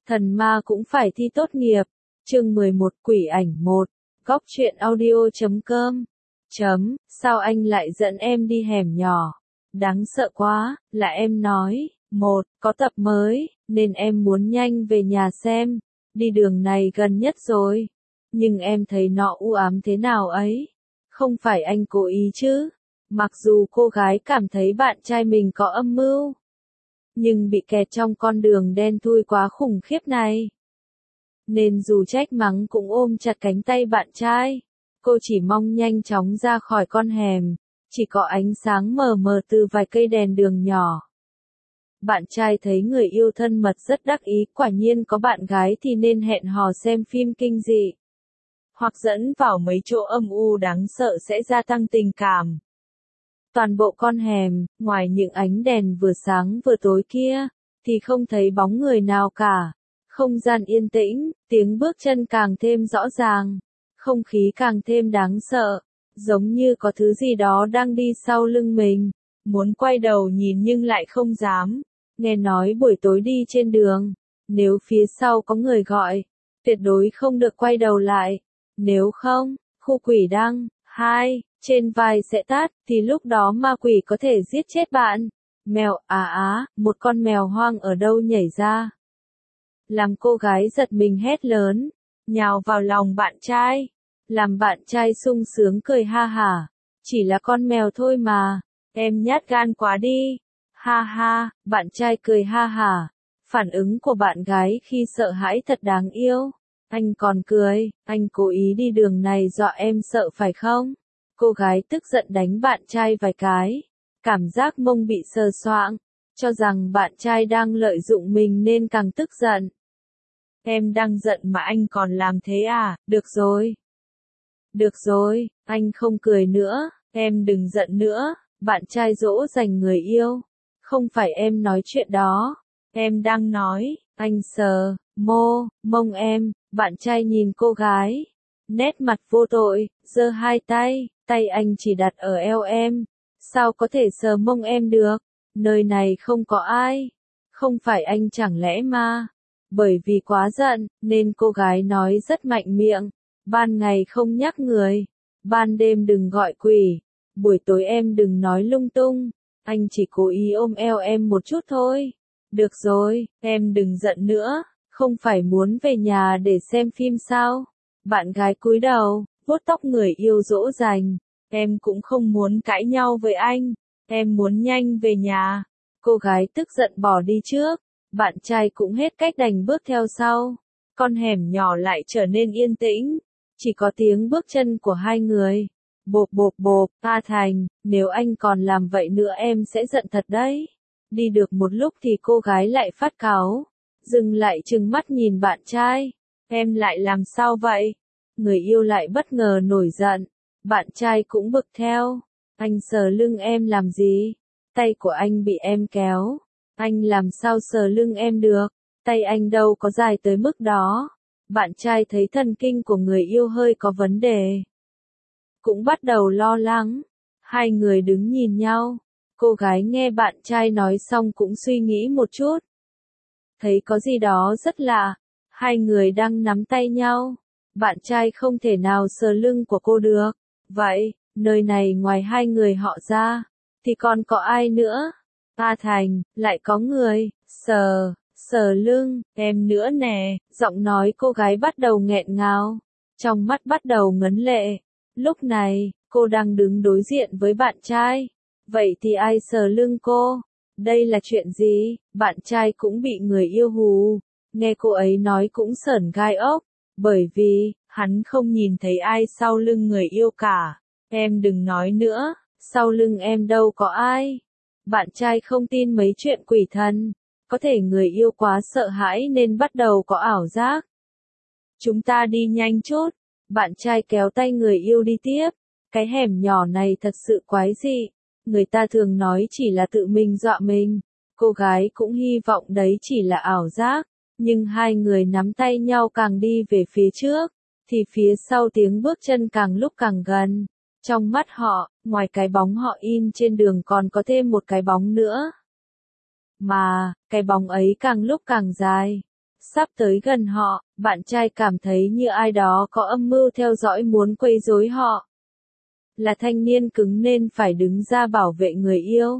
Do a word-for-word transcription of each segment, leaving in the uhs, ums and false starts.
Thần ma cũng phải thi tốt nghiệp. Chương mười một Quỷ ảnh một. Góc truyện audio chấm com. Chấm, sao anh lại dẫn em đi hẻm nhỏ? Đáng sợ quá, là em nói. Một, có tập mới, nên em muốn nhanh về nhà xem. Đi đường này gần nhất rồi. Nhưng em thấy nó u ám thế nào ấy. Không phải anh cố ý chứ. Mặc dù cô gái cảm thấy bạn trai mình có âm mưu, nhưng bị kẹt trong con đường đen thui quá khủng khiếp này, nên dù trách mắng cũng ôm chặt cánh tay bạn trai. Cô chỉ mong nhanh chóng ra khỏi con hẻm, chỉ có ánh sáng mờ mờ từ vài cây đèn đường nhỏ. Bạn trai thấy người yêu thân mật rất đắc ý, quả nhiên có bạn gái thì nên hẹn hò xem phim kinh dị, hoặc dẫn vào mấy chỗ âm u đáng sợ sẽ gia tăng tình cảm. Toàn bộ con hẻm, ngoài những ánh đèn vừa sáng vừa tối kia, thì không thấy bóng người nào cả. Không gian yên tĩnh, tiếng bước chân càng thêm rõ ràng, không khí càng thêm đáng sợ, giống như có thứ gì đó đang đi sau lưng mình. Muốn quay đầu nhìn nhưng lại không dám. Nghe nói buổi tối đi trên đường, nếu phía sau có người gọi, tuyệt đối không được quay đầu lại. Nếu không, khu quỷ đăng, hai, trên vai sẽ tát, thì lúc đó ma quỷ có thể giết chết bạn. Mèo, à á, một con mèo hoang ở đâu nhảy ra, làm cô gái giật mình hét lớn, nhào vào lòng bạn trai, làm bạn trai sung sướng cười ha hả. Chỉ là con mèo thôi mà, em nhát gan quá đi. Ha ha, bạn trai cười ha hả. Phản ứng của bạn gái khi sợ hãi thật đáng yêu. Anh còn cười, anh cố ý đi đường này dọa em sợ phải không? Cô gái tức giận đánh bạn trai vài cái, cảm giác mông bị sờ soạng, cho rằng bạn trai đang lợi dụng mình nên càng tức giận. Em đang giận mà anh còn làm thế à? Được rồi. Được rồi, anh không cười nữa, em đừng giận nữa. Bạn trai dỗ dành người yêu. Không phải em nói chuyện đó. Em đang nói, anh sờ, mô, mông em. Bạn trai nhìn cô gái, nét mặt vô tội, giơ hai tay, tay anh chỉ đặt ở eo em. Sao có thể sờ mông em được? Nơi này không có ai. Không phải anh chẳng lẽ mà. Bởi vì quá giận, nên cô gái nói rất mạnh miệng. Ban ngày không nhắc người, ban đêm đừng gọi quỷ, buổi tối em đừng nói lung tung. Anh chỉ cố ý ôm eo em một chút thôi. Được rồi, em đừng giận nữa. Không phải muốn về nhà để xem phim sao? Bạn gái cúi đầu, vuốt tóc người yêu dỗ dành. Em cũng không muốn cãi nhau với anh. Em muốn nhanh về nhà. Cô gái tức giận bỏ đi trước. Bạn trai cũng hết cách đành bước theo sau. Con hẻm nhỏ lại trở nên yên tĩnh. Chỉ có tiếng bước chân của hai người. Bộp bộp bộp, A Thành, nếu anh còn làm vậy nữa em sẽ giận thật đấy. Đi được một lúc thì cô gái lại phát cáu. Dừng lại trừng mắt nhìn bạn trai. Em lại làm sao vậy? Người yêu lại bất ngờ nổi giận. Bạn trai cũng bực theo. Anh sờ lưng em làm gì? Tay của anh bị em kéo. Anh làm sao sờ lưng em được? Tay anh đâu có dài tới mức đó. Bạn trai thấy thần kinh của người yêu hơi có vấn đề, cũng bắt đầu lo lắng. Hai người đứng nhìn nhau. Cô gái nghe bạn trai nói xong cũng suy nghĩ một chút. Thấy có gì đó rất lạ. Hai người đang nắm tay nhau. Bạn trai không thể nào sờ lưng của cô được. Vậy, nơi này ngoài hai người họ ra, thì còn có ai nữa? A Thành, lại có người, sờ, sờ lưng, em nữa nè. Giọng nói cô gái bắt đầu nghẹn ngào. Trong mắt bắt đầu ngấn lệ. Lúc này, cô đang đứng đối diện với bạn trai. Vậy thì ai sờ lưng cô? Đây là chuyện gì? Bạn trai cũng bị người yêu hù. Nghe cô ấy nói cũng sởn gai ốc. Bởi vì, hắn không nhìn thấy ai sau lưng người yêu cả. Em đừng nói nữa, sau lưng em đâu có ai. Bạn trai không tin mấy chuyện quỷ thần. Có thể người yêu quá sợ hãi nên bắt đầu có ảo giác. Chúng ta đi nhanh chút. Bạn trai kéo tay người yêu đi tiếp. Cái hẻm nhỏ này thật sự quái dị. Người ta thường nói chỉ là tự mình dọa mình. Cô gái cũng hy vọng đấy chỉ là ảo giác. Nhưng hai người nắm tay nhau càng đi về phía trước, thì phía sau tiếng bước chân càng lúc càng gần. Trong mắt họ, ngoài cái bóng họ in trên đường còn có thêm một cái bóng nữa. Mà, cái bóng ấy càng lúc càng dài. Sắp tới gần họ, bạn trai cảm thấy như ai đó có âm mưu theo dõi muốn quấy rối họ. Là thanh niên cứng nên phải đứng ra bảo vệ người yêu.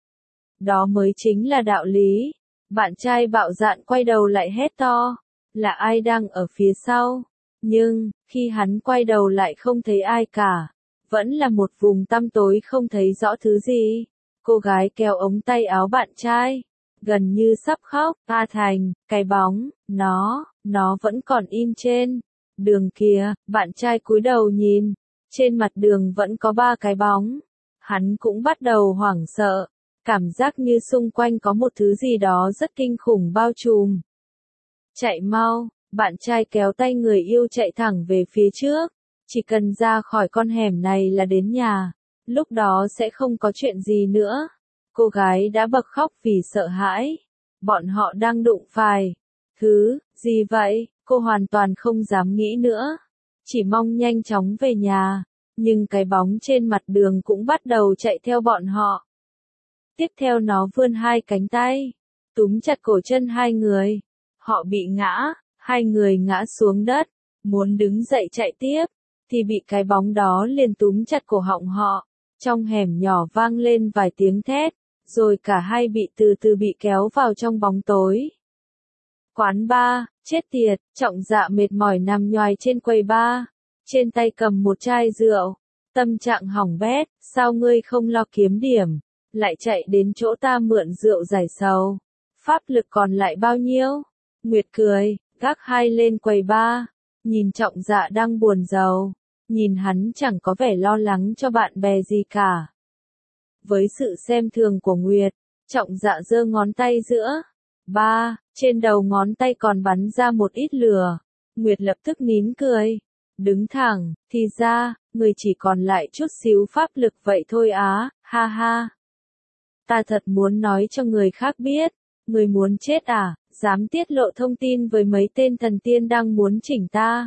Đó mới chính là đạo lý. Bạn trai bạo dạn quay đầu lại hét to. Là ai đang ở phía sau? Nhưng, khi hắn quay đầu lại không thấy ai cả. Vẫn là một vùng tăm tối không thấy rõ thứ gì. Cô gái kéo ống tay áo bạn trai. Gần như sắp khóc. A Thành, cái bóng, nó, nó vẫn còn in trên đường kia. Bạn trai cúi đầu nhìn. Trên mặt đường vẫn có ba cái bóng. Hắn cũng bắt đầu hoảng sợ. Cảm giác như xung quanh có một thứ gì đó rất kinh khủng bao trùm. Chạy mau, bạn trai kéo tay người yêu chạy thẳng về phía trước. Chỉ cần ra khỏi con hẻm này là đến nhà. Lúc đó sẽ không có chuyện gì nữa. Cô gái đã bật khóc vì sợ hãi. Bọn họ đang đụng phải. Thứ, gì vậy? Cô hoàn toàn không dám nghĩ nữa. Chỉ mong nhanh chóng về nhà. Nhưng cái bóng trên mặt đường cũng bắt đầu chạy theo bọn họ. Tiếp theo nó vươn hai cánh tay. Túm chặt cổ chân hai người. Họ bị ngã. Hai người ngã xuống đất. Muốn đứng dậy chạy tiếp. Thì bị cái bóng đó liền túm chặt cổ họng họ. Trong hẻm nhỏ vang lên vài tiếng thét. Rồi cả hai bị từ từ bị kéo vào trong bóng tối. Quán bar, chết tiệt, Trọng Dạ mệt mỏi nằm nhoài trên quầy bar. Trên tay cầm một chai rượu. Tâm trạng hỏng bét, sao ngươi không lo kiếm điểm. Lại chạy đến chỗ ta mượn rượu giải sầu. Pháp lực còn lại bao nhiêu? Nguyệt cười, gác hai lên quầy bar. Nhìn Trọng Dạ đang buồn rầu. Nhìn hắn chẳng có vẻ lo lắng cho bạn bè gì cả. Với sự xem thường của Nguyệt, Trọng Dạ giơ ngón tay giữa. Ba, trên đầu ngón tay còn bắn ra một ít lửa. Nguyệt lập tức nín cười. Đứng thẳng, thì ra, người chỉ còn lại chút xíu pháp lực vậy thôi á, ha ha. Ta thật muốn nói cho người khác biết. Người muốn chết à, dám tiết lộ thông tin với mấy tên thần tiên đang muốn chỉnh ta.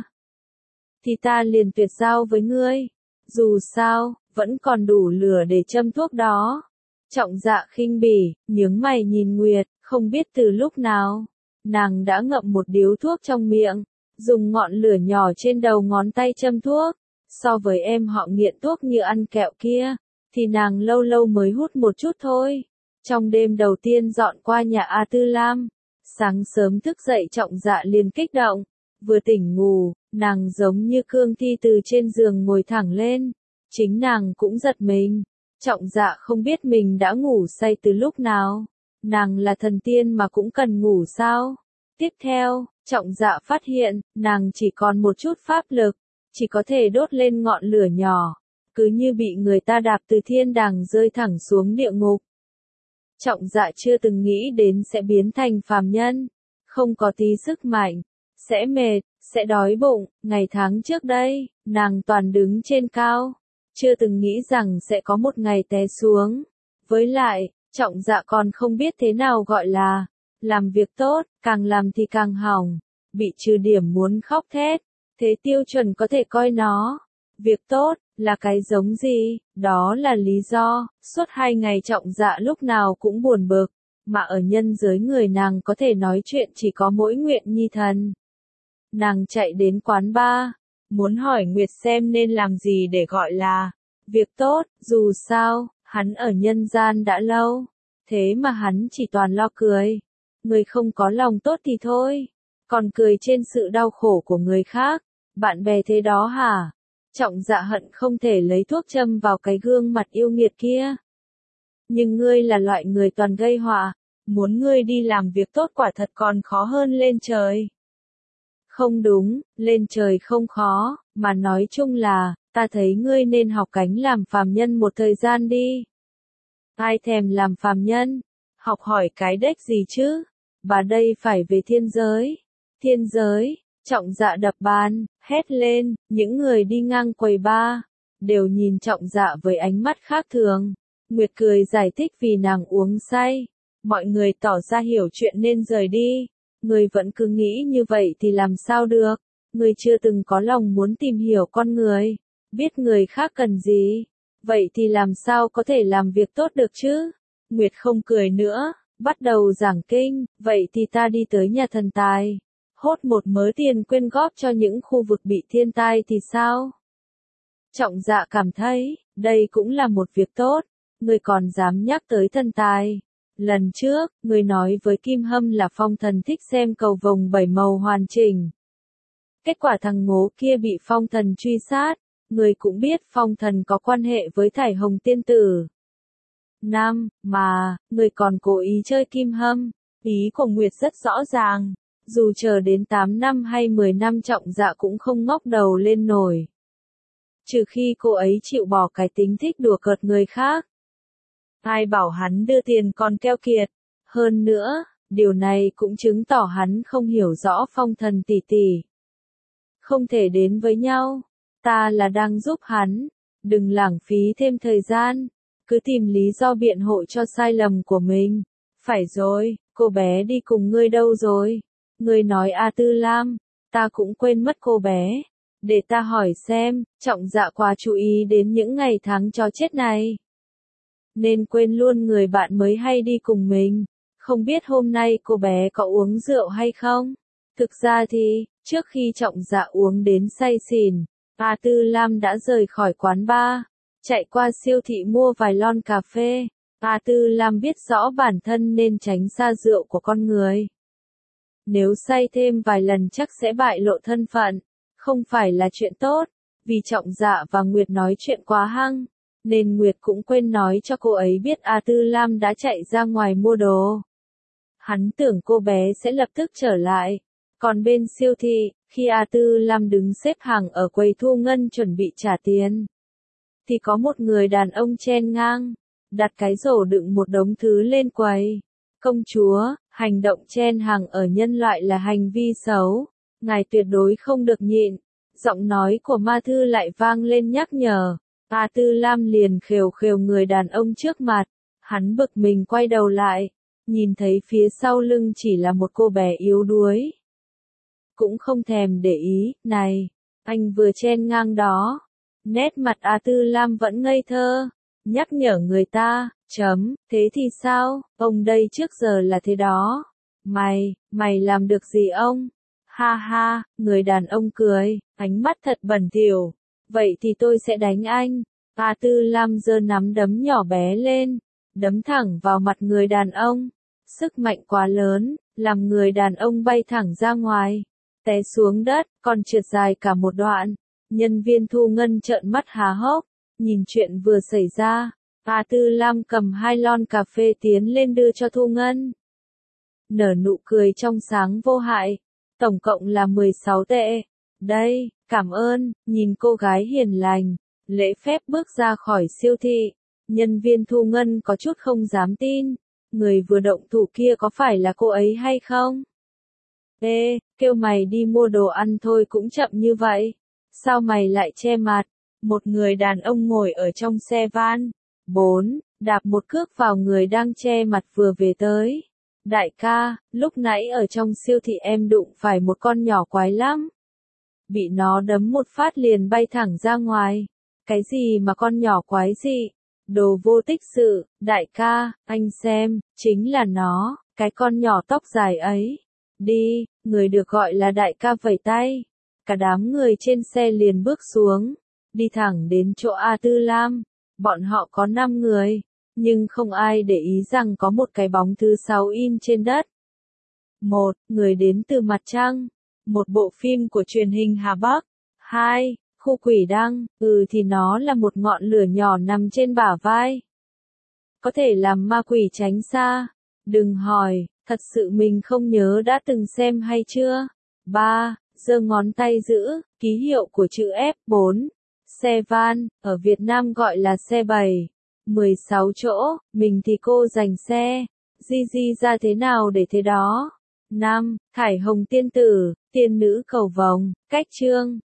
Thì ta liền tuyệt giao với ngươi. Dù sao, vẫn còn đủ lửa để châm thuốc đó. Trọng Dạ khinh bỉ, nhướng mày nhìn Nguyệt, không biết từ lúc nào. Nàng đã ngậm một điếu thuốc trong miệng, dùng ngọn lửa nhỏ trên đầu ngón tay châm thuốc. So với em họ nghiện thuốc như ăn kẹo kia, thì nàng lâu lâu mới hút một chút thôi. Trong đêm đầu tiên dọn qua nhà A Tư Lam, sáng sớm thức dậy Trọng Dạ liền kích động. Vừa tỉnh ngủ, nàng giống như cương thi từ trên giường ngồi thẳng lên. Chính nàng cũng giật mình. Trọng Dạ không biết mình đã ngủ say từ lúc nào. Nàng là thần tiên mà cũng cần ngủ sao? Tiếp theo, Trọng Dạ phát hiện, nàng chỉ còn một chút pháp lực. Chỉ có thể đốt lên ngọn lửa nhỏ. Cứ như bị người ta đạp từ thiên đàng rơi thẳng xuống địa ngục. Trọng Dạ chưa từng nghĩ đến sẽ biến thành phàm nhân. Không có tí sức mạnh. Sẽ mệt, sẽ đói bụng. Ngày tháng trước đây, nàng toàn đứng trên cao. Chưa từng nghĩ rằng sẽ có một ngày té xuống. Với lại, Trọng Dạ còn không biết thế nào gọi là làm việc tốt, càng làm thì càng hỏng. Bị trừ điểm muốn khóc thét. Thế tiêu chuẩn có thể coi nó. Việc tốt, là cái giống gì? Đó là lý do, suốt hai ngày Trọng Dạ lúc nào cũng buồn bực. Mà ở nhân giới người nàng có thể nói chuyện chỉ có mỗi Nguyện Nhi Thần. Nàng chạy đến quán bar, muốn hỏi Nguyệt xem nên làm gì để gọi là việc tốt, dù sao, hắn ở nhân gian đã lâu. Thế mà hắn chỉ toàn lo cười. Người không có lòng tốt thì thôi, còn cười trên sự đau khổ của người khác. Bạn bè thế đó hả? Trọng Dạ hận không thể lấy thuốc châm vào cái gương mặt yêu nghiệt kia. Nhưng ngươi là loại người toàn gây họa. Muốn ngươi đi làm việc tốt quả thật còn khó hơn lên trời. Không đúng, lên trời không khó, mà nói chung là, ta thấy ngươi nên học cánh làm phàm nhân một thời gian đi. Ai thèm làm phàm nhân? Học hỏi cái đếch gì chứ? Bà đây phải về thiên giới. Thiên giới, Trọng Dạ đập bàn, hét lên, những người đi ngang quầy bar, đều nhìn Trọng Dạ với ánh mắt khác thường. Nguyệt cười giải thích vì nàng uống say. Mọi người tỏ ra hiểu chuyện nên rời đi. Người vẫn cứ nghĩ như vậy thì làm sao được. Người chưa từng có lòng muốn tìm hiểu con người. Biết người khác cần gì. Vậy thì làm sao có thể làm việc tốt được chứ? Nguyệt không cười nữa. bắt đầu giảng kinh, vậy thì ta đi tới nhà thần tài, hốt một mớ tiền quyên góp cho những khu vực bị thiên tai thì sao? Trọng Dạ cảm thấy, đây cũng là một việc tốt, người còn dám nhắc tới thần tài. Lần trước, người nói với Kim Hâm là Phong Thần thích xem cầu vồng bảy màu hoàn chỉnh. Kết quả thằng ngố kia bị Phong Thần truy sát, người cũng biết Phong Thần có quan hệ với Thải Hồng tiên tử. Năm, mà, người còn cố ý chơi Kim Hâm, ý của Nguyệt rất rõ ràng, dù chờ đến tám năm hay mười năm Trọng Dạ cũng không ngóc đầu lên nổi. Trừ khi cô ấy chịu bỏ cái tính thích đùa cợt người khác. Ai bảo hắn đưa tiền còn keo kiệt. Hơn nữa, điều này cũng chứng tỏ hắn không hiểu rõ Phong Thần tỷ tỷ. Không thể đến với nhau. Ta là đang giúp hắn. Đừng lãng phí thêm thời gian. Cứ tìm lý do biện hộ cho sai lầm của mình. Phải rồi, cô bé đi cùng ngươi đâu rồi? Ngươi nói A Tư Lam. Ta cũng quên mất cô bé. Để ta hỏi xem, Trọng Dạ quá chú ý đến những ngày tháng cho chết này. Nên quên luôn người bạn mới hay đi cùng mình. Không biết hôm nay cô bé có uống rượu hay không? Thực ra thì, trước khi Trọng Dạ uống đến say xỉn, A Tư Lam đã rời khỏi quán bar, chạy qua siêu thị mua vài lon cà phê. A Tư Lam biết rõ bản thân nên tránh xa rượu của con người. Nếu say thêm vài lần chắc sẽ bại lộ thân phận, không phải là chuyện tốt, vì Trọng Dạ và Nguyệt nói chuyện quá hăng, nên Nguyệt cũng quên nói cho cô ấy biết A Tư Lam đã chạy ra ngoài mua đồ. Hắn tưởng cô bé sẽ lập tức trở lại, còn bên siêu thị, khi A Tư Lam đứng xếp hàng ở quầy thu ngân chuẩn bị trả tiền, thì có một người đàn ông chen ngang, đặt cái rổ đựng một đống thứ lên quầy. Công chúa, hành động chen hàng ở nhân loại là hành vi xấu, ngài tuyệt đối không được nhịn. Giọng nói của Ma Thư lại vang lên nhắc nhở. A Tư Lam liền khều khều người đàn ông trước mặt, hắn bực mình quay đầu lại, nhìn thấy phía sau lưng chỉ là một cô bé yếu đuối. Cũng không thèm để ý, này, anh vừa chen ngang đó. Nét mặt A Tư Lam vẫn ngây thơ, nhắc nhở người ta, chấm, thế thì sao, ông đây trước giờ là thế đó. Mày, mày làm được gì ông? Ha ha, người đàn ông cười, ánh mắt thật bẩn thỉu. Vậy thì tôi sẽ đánh anh. A Tư Lam giơ nắm đấm nhỏ bé lên, đấm thẳng vào mặt người đàn ông. Sức mạnh quá lớn, làm người đàn ông bay thẳng ra ngoài, té xuống đất, còn trượt dài cả một đoạn. Nhân viên thu ngân trợn mắt há hốc, nhìn chuyện vừa xảy ra. A Tư Lam cầm hai lon cà phê tiến lên đưa cho thu ngân. Nở nụ cười trong sáng vô hại. Tổng cộng là mười sáu tệ. Đây, cảm ơn, nhìn cô gái hiền lành, lễ phép bước ra khỏi siêu thị. Nhân viên thu ngân có chút không dám tin. Người vừa động thủ kia có phải là cô ấy hay không? Ê, kêu mày đi mua đồ ăn thôi cũng chậm như vậy. Sao mày lại che mặt? Một người đàn ông ngồi ở trong xe van. Bốn, đạp một cước vào người đang che mặt vừa về tới. Đại ca, lúc nãy ở trong siêu thị em đụng phải một con nhỏ quái lắm. Bị nó đấm một phát liền bay thẳng ra ngoài. Cái gì mà con nhỏ quái gì? Đồ vô tích sự, đại ca, anh xem, chính là nó, cái con nhỏ tóc dài ấy. Đi, người được gọi là đại ca vẫy tay. Cả đám người trên xe liền bước xuống, đi thẳng đến chỗ A Tư Lam. Bọn họ có năm người, nhưng không ai để ý rằng có một cái bóng thứ sáu in trên đất. Một, người đến từ mặt trăng. Một bộ phim của truyền hình Hà Bắc. Hai, khu quỷ đăng. Ừ thì nó là một ngọn lửa nhỏ nằm trên bả vai. Có thể làm ma quỷ tránh xa. Đừng hỏi, thật sự mình không nhớ đã từng xem hay chưa. Ba, giơ ngón tay giữ, ký hiệu của chữ F. Bốn, xe van, ở Việt Nam gọi là xe bảy. mười sáu chỗ, mình thì cô giành xe. Di di ra thế nào để thế đó. Năm, Thải Hồng tiên tử, tiên nữ cầu vồng, cách chương.